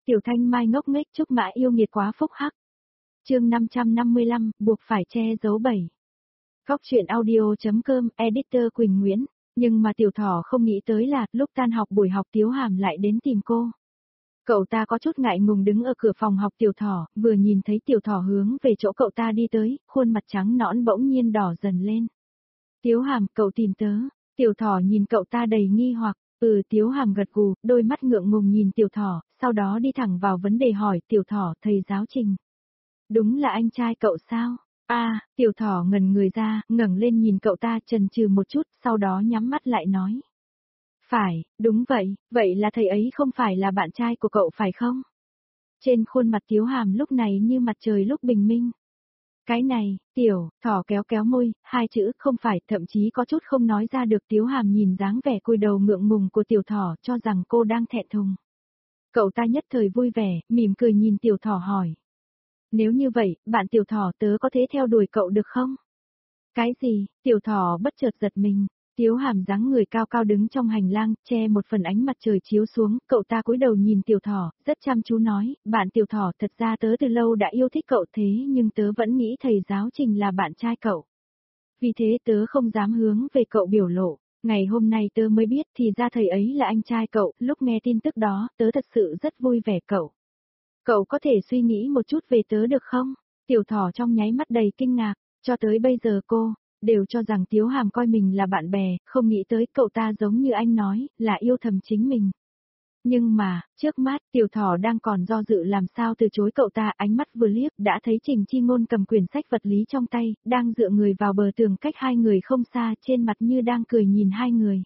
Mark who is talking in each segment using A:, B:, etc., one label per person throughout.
A: Tiểu Thanh Mai ngốc nghếch Trúc Mã yêu nghiệt quá phúc hắc. Chương 555, buộc phải che giấu 7. Góc truyện audio.com, editor Quỳnh Nguyễn. Nhưng mà Tiểu Thỏ không nghĩ tới là, lúc tan học buổi học Tiếu Hàm lại đến tìm cô. Cậu ta có chút ngại ngùng đứng ở cửa phòng học Tiểu Thỏ, vừa nhìn thấy Tiểu Thỏ hướng về chỗ cậu ta đi tới, khuôn mặt trắng nõn bỗng nhiên đỏ dần lên. Tiếu Hàm, cậu tìm tớ. Tiểu Thỏ nhìn cậu ta đầy nghi hoặc. Tiếu Hàm gật gù, đôi mắt ngượng ngùng nhìn Tiểu Thỏ, sau đó đi thẳng vào vấn đề hỏi Tiểu Thỏ, thầy giáo Trình. Đúng là anh trai cậu sao? Tiểu Thỏ ngẩn người ra, ngẩng lên nhìn cậu ta chần chừ một chút, sau đó nhắm mắt lại nói. Phải, đúng vậy, vậy là thầy ấy không phải là bạn trai của cậu phải không? Trên khuôn mặt Tiếu Hàm lúc này như mặt trời lúc bình minh. Cái này, Tiểu Thỏ kéo kéo môi, hai chữ không phải, thậm chí có chút không nói ra được. Tiếu Hàm nhìn dáng vẻ cúi đầu ngượng ngùng của Tiểu Thỏ cho rằng cô đang thẹn thùng. Cậu ta nhất thời vui vẻ, mỉm cười nhìn Tiểu Thỏ hỏi. Nếu như vậy, bạn Tiểu Thỏ tớ có thể theo đuổi cậu được không? Cái gì? Tiểu Thỏ bất chợt giật mình. Tiếu Hàm dáng người cao cao đứng trong hành lang, che một phần ánh mặt trời chiếu xuống, cậu ta cúi đầu nhìn Tiểu Thỏ, rất chăm chú nói, bạn Tiểu Thỏ, thật ra tớ từ lâu đã yêu thích cậu thế nhưng tớ vẫn nghĩ thầy giáo Trình là bạn trai cậu. Vì thế tớ không dám hướng về cậu biểu lộ, ngày hôm nay tớ mới biết thì ra thầy ấy là anh trai cậu, lúc nghe tin tức đó, tớ thật sự rất vui vẻ cậu. Cậu có thể suy nghĩ một chút về tớ được không? Tiểu Thỏ trong nháy mắt đầy kinh ngạc, cho tới bây giờ cô đều cho rằng Tiếu Hàm coi mình là bạn bè, không nghĩ tới cậu ta giống như anh nói, là yêu thầm chính mình. Nhưng mà, trước mắt, Tiểu Thỏ đang còn do dự làm sao từ chối cậu ta, ánh mắt vừa liếc đã thấy Trình Chi Ngôn cầm quyển sách vật lý trong tay, đang dựa người vào bờ tường cách hai người không xa, trên mặt như đang cười nhìn hai người.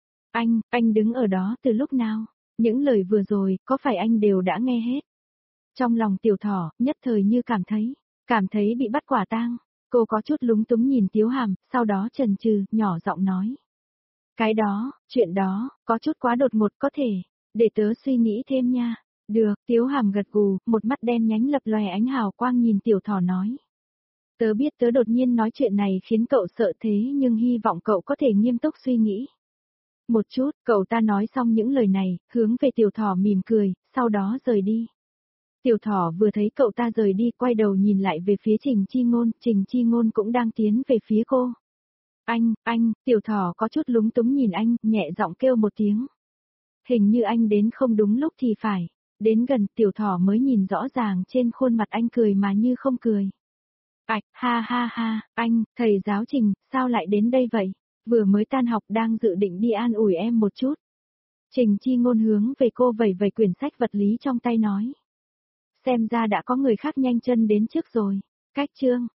A: Anh đứng ở đó từ lúc nào? Những lời vừa rồi, có phải anh đều đã nghe hết? Trong lòng Tiểu Thỏ, nhất thời như cảm thấy bị bắt quả tang. Cô có chút lúng túng nhìn Tiếu Hàm, sau đó chần chừ, nhỏ giọng nói. Cái đó, chuyện đó, có chút quá đột ngột có thể, để tớ suy nghĩ thêm nha. Được, Tiếu Hàm gật gù, một mắt đen nhánh lập lòe ánh hào quang nhìn Tiểu Thỏ nói. Tớ biết tớ đột nhiên nói chuyện này khiến cậu sợ thế nhưng hy vọng cậu có thể nghiêm túc suy nghĩ. Một chút, cậu ta nói xong những lời này, hướng về Tiểu Thỏ mỉm cười, sau đó rời đi. Tiểu Thỏ vừa thấy cậu ta rời đi, quay đầu nhìn lại về phía Trình Chi Ngôn cũng đang tiến về phía cô. Anh, Tiểu Thỏ có chút lúng túng nhìn anh, nhẹ giọng kêu một tiếng. Hình như anh đến không đúng lúc thì phải. Đến gần, Tiểu Thỏ mới nhìn rõ ràng trên khuôn mặt anh cười mà như không cười. Ha, anh, thầy giáo Trình, sao lại đến đây vậy? Vừa mới tan học đang dự định đi an ủi em một chút. Trình Chi Ngôn hướng về cô vẩy vẩy quyển sách vật lý trong tay nói. Xem ra đã có người khác nhanh chân đến trước rồi. Cách chương